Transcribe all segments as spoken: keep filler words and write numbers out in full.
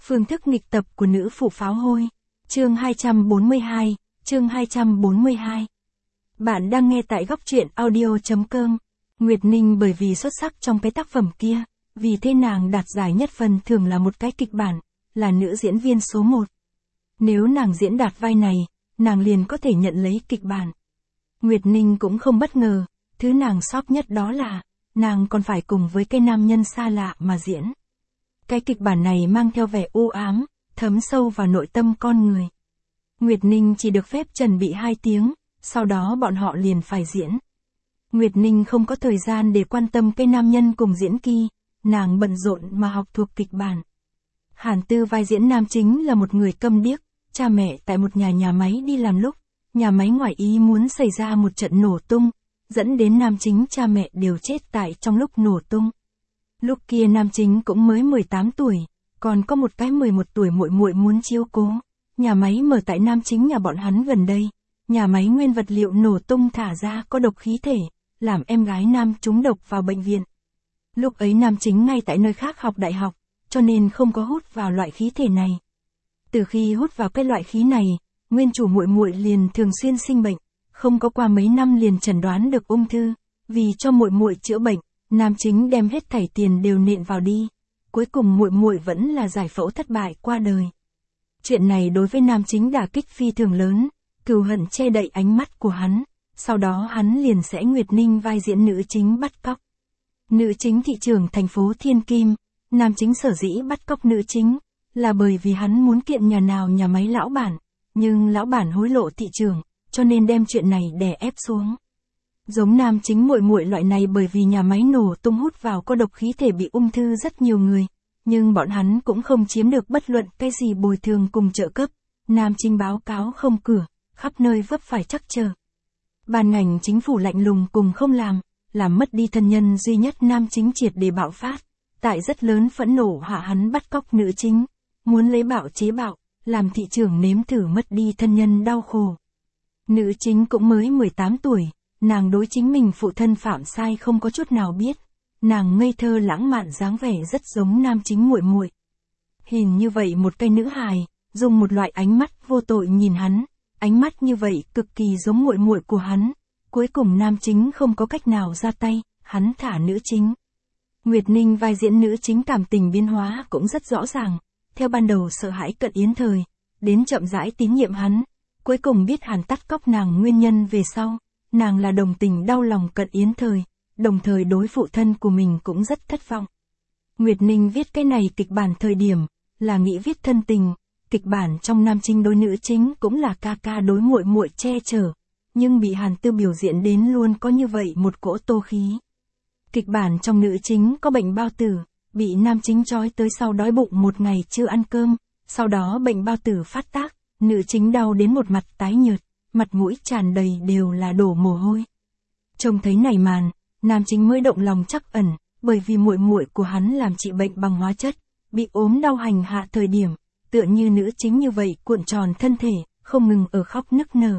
Phương thức nghịch tập của nữ phụ pháo hôi. Chương hai trăm bốn mươi hai, chương hai trăm bốn mươi hai. Bạn đang nghe tại góc truyện audio chấm com. Nguyệt Ninh bởi vì xuất sắc trong cái tác phẩm kia, vì thế nàng đạt giải nhất phần thường là một cái kịch bản, là nữ diễn viên số một. Nếu nàng diễn đạt vai này, nàng liền có thể nhận lấy kịch bản. Nguyệt Ninh cũng không bất ngờ, thứ nàng sót nhất đó là, nàng còn phải cùng với cái nam nhân xa lạ mà diễn. Cái kịch bản này mang theo vẻ u ám, thấm sâu vào nội tâm con người. Nguyệt Ninh chỉ được phép chuẩn bị hai tiếng, sau đó bọn họ liền phải diễn. Nguyệt Ninh không có thời gian để quan tâm cái nam nhân cùng diễn kỳ, nàng bận rộn mà học thuộc kịch bản. Hàn Tư vai diễn nam chính là một người câm điếc, cha mẹ tại một nhà nhà máy đi làm lúc, nhà máy ngoài ý muốn xảy ra một trận nổ tung, dẫn đến nam chính cha mẹ đều chết tại trong lúc nổ tung. Lúc kia nam chính cũng mới mười tám tuổi, còn có một cái mười một tuổi muội muội muốn chiếu cố. Nhà máy mở tại nam chính nhà bọn hắn gần đây, nhà máy nguyên vật liệu nổ tung thả ra có độc khí thể, làm em gái nam trúng độc vào bệnh viện. Lúc ấy nam chính ngay tại nơi khác học đại học, cho nên không có hút vào loại khí thể này. Từ khi hút vào cái loại khí này, nguyên chủ muội muội liền thường xuyên sinh bệnh, không có qua mấy năm liền chẩn đoán được ung thư, vì cho muội muội chữa bệnh, nam chính đem hết thảy tiền đều nện vào đi, cuối cùng muội muội vẫn là giải phẫu thất bại qua đời. Chuyện này đối với nam chính đả kích phi thường lớn, cừu hận che đậy ánh mắt của hắn, sau đó hắn liền sẽ Nguyệt Ninh vai diễn nữ chính bắt cóc. Nữ chính thị trưởng thành phố Thiên Kim, nam chính sở dĩ bắt cóc nữ chính, là bởi vì hắn muốn kiện nhà nào nhà máy lão bản, nhưng lão bản hối lộ thị trưởng, cho nên đem chuyện này đè ép xuống. Giống nam chính muội muội loại này bởi vì nhà máy nổ tung hút vào có độc khí thể bị ung thư rất nhiều người, nhưng bọn hắn cũng không chiếm được bất luận cái gì bồi thường cùng trợ cấp, nam chính báo cáo không cửa, khắp nơi vấp phải trắc trở. Ban ngành chính phủ lạnh lùng cùng không làm, làm mất đi thân nhân duy nhất nam chính triệt để bạo phát, tại rất lớn phẫn nộ hạ hắn bắt cóc nữ chính, muốn lấy bạo chế bạo, làm thị trưởng nếm thử mất đi thân nhân đau khổ. Nữ chính cũng mới mười tám tuổi, nàng đối chính mình phụ thân phạm sai không có chút nào biết, nàng ngây thơ lãng mạn dáng vẻ rất giống nam chính muội muội. Hình như vậy một cây nữ hài, dùng một loại ánh mắt vô tội nhìn hắn, ánh mắt như vậy cực kỳ giống muội muội của hắn, cuối cùng nam chính không có cách nào ra tay, hắn thả nữ chính. Nguyệt Ninh vai diễn nữ chính cảm tình biến hóa cũng rất rõ ràng, theo ban đầu sợ hãi Cận Yến Thời, đến chậm rãi tín nhiệm hắn, cuối cùng biết Hàn tắt cóc nàng nguyên nhân về sau, nàng là đồng tình đau lòng Cận Yến Thời, đồng thời đối phụ thân của mình cũng rất thất vọng. Nguyệt Ninh viết cái này kịch bản thời điểm, là nghĩ viết thân tình, kịch bản trong nam chính đối nữ chính cũng là ca ca đối muội muội che chở, nhưng bị Hàn Tư biểu diễn đến luôn có như vậy một cỗ tô khí. Kịch bản trong nữ chính có bệnh bao tử, bị nam chính trói tới sau đói bụng một ngày chưa ăn cơm, sau đó bệnh bao tử phát tác, nữ chính đau đến một mặt tái nhợt, mặt mũi tràn đầy đều là đổ mồ hôi. Trông thấy này màn, nam chính mới động lòng trắc ẩn, bởi vì muội muội của hắn làm trị bệnh bằng hóa chất, bị ốm đau hành hạ thời điểm, tựa như nữ chính như vậy cuộn tròn thân thể, không ngừng ở khóc nức nở.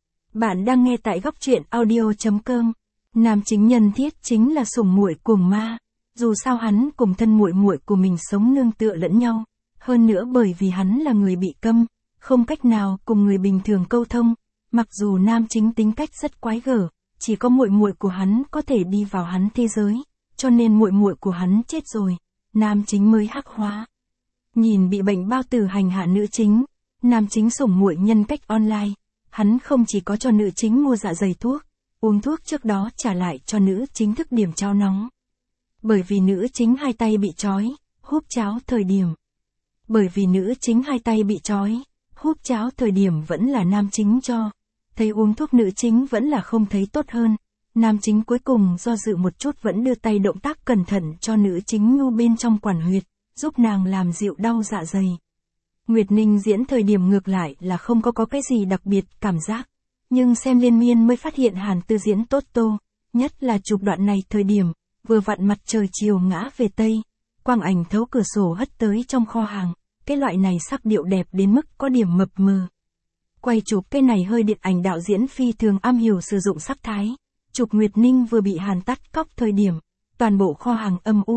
Bạn đang nghe tại góc truyện audio chấm com. Nam chính nhân thiết chính là sủng muội cuồng ma, dù sao hắn cùng thân muội muội của mình sống nương tựa lẫn nhau, hơn nữa bởi vì hắn là người bị câm, không cách nào cùng người bình thường câu thông, mặc dù nam chính tính cách rất quái gở, chỉ có muội muội của hắn có thể đi vào hắn thế giới, cho nên muội muội của hắn chết rồi, nam chính mới hắc hóa. Nhìn bị bệnh bao tử hành hạ nữ chính, nam chính sủng muội nhân cách online, hắn không chỉ có cho nữ chính mua dạ dày thuốc, uống thuốc trước đó trả lại cho nữ chính thức điểm cháo nóng. Bởi vì nữ chính hai tay bị trói, húp cháo thời điểm. Bởi vì nữ chính hai tay bị trói, húp cháo thời điểm vẫn là nam chính cho. Thấy uống thuốc nữ chính vẫn là không thấy tốt hơn. Nam chính cuối cùng do dự một chút vẫn đưa tay động tác cẩn thận cho nữ chính nhu bên trong quản huyệt, giúp nàng làm dịu đau dạ dày. Nguyệt Ninh diễn thời điểm ngược lại là không có có cái gì đặc biệt cảm giác. Nhưng xem liên miên mới phát hiện Hàn Tư diễn tốt tô, nhất là chụp đoạn này thời điểm, vừa vặn mặt trời chiều ngã về Tây, quang ảnh thấu cửa sổ hất tới trong kho hàng, cái loại này sắc điệu đẹp đến mức có điểm mập mờ. Quay chụp cái này hơi điện ảnh đạo diễn phi thường am hiểu sử dụng sắc thái, chụp Nguyệt Ninh vừa bị Hàn tắt cóc thời điểm, toàn bộ kho hàng âm u,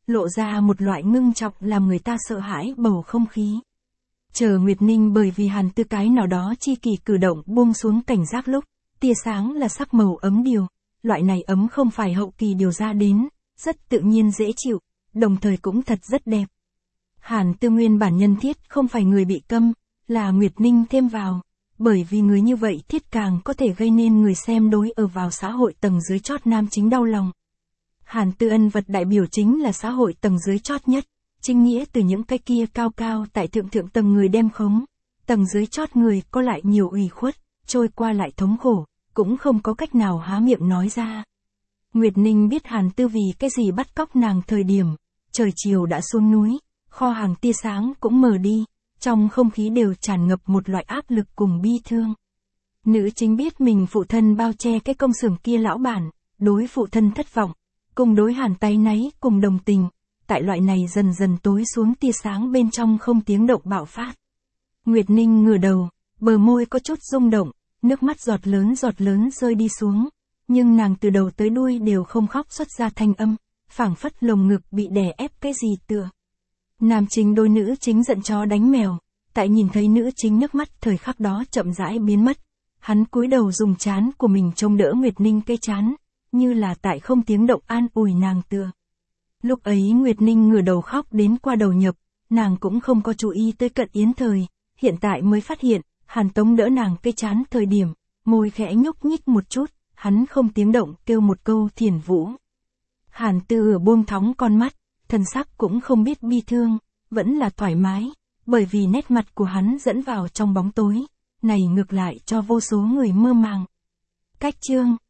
lộ ra một loại ngưng trọng làm người ta sợ hãi bầu không khí. Chờ Nguyệt Ninh bởi vì Hàn Tư cái nào đó chi kỳ cử động buông xuống cảnh giác lúc, tia sáng là sắc màu ấm điều, loại này ấm không phải hậu kỳ điều ra đến, rất tự nhiên dễ chịu, đồng thời cũng thật rất đẹp. Hàn Tư nguyên bản nhân thiết không phải người bị câm, là Nguyệt Ninh thêm vào, bởi vì người như vậy thiết càng có thể gây nên người xem đối ở vào xã hội tầng dưới chót nam chính đau lòng. Hàn Tư ân vật đại biểu chính là xã hội tầng dưới chót nhất, chính nghĩa từ những cái kia cao cao tại thượng thượng tầng người đem khống, tầng dưới chót người có lại nhiều ủy khuất, trôi qua lại thống khổ, cũng không có cách nào há miệng nói ra. Nguyệt Ninh biết Hàn Tư vì cái gì bắt cóc nàng thời điểm, trời chiều đã xuống núi, kho hàng tia sáng cũng mờ đi, trong không khí đều tràn ngập một loại áp lực cùng bi thương. Nữ chính biết mình phụ thân bao che cái công xưởng kia lão bản, đối phụ thân thất vọng, cùng đối Hàn táy náy cùng đồng tình, tại loại này dần dần tối xuống tia sáng bên trong không tiếng động bạo phát. Nguyệt Ninh ngửa đầu, bờ môi có chút rung động, nước mắt giọt lớn giọt lớn rơi đi xuống, nhưng nàng từ đầu tới đuôi đều không khóc xuất ra thanh âm, phảng phất lồng ngực bị đè ép cái gì tựa. Nam chính đôi nữ chính giận chó đánh mèo, tại nhìn thấy nữ chính nước mắt thời khắc đó chậm rãi biến mất, hắn cúi đầu dùng trán của mình trông đỡ Nguyệt Ninh cái trán, như là tại không tiếng động an ủi nàng tựa. Lúc ấy Nguyệt Ninh ngửa đầu khóc đến qua đầu nhập, nàng cũng không có chú ý tới Cận Yến Thời, hiện tại mới phát hiện, Hàn Tống đỡ nàng cái trán thời điểm, môi khẽ nhúc nhích một chút, hắn không tiếng động kêu một câu Thiền Vũ. Hàn Tư ở buông thóng con mắt, thân sắc cũng không biết bi thương, vẫn là thoải mái, bởi vì nét mặt của hắn dẫn vào trong bóng tối, này ngược lại cho vô số người mơ màng. Cách chương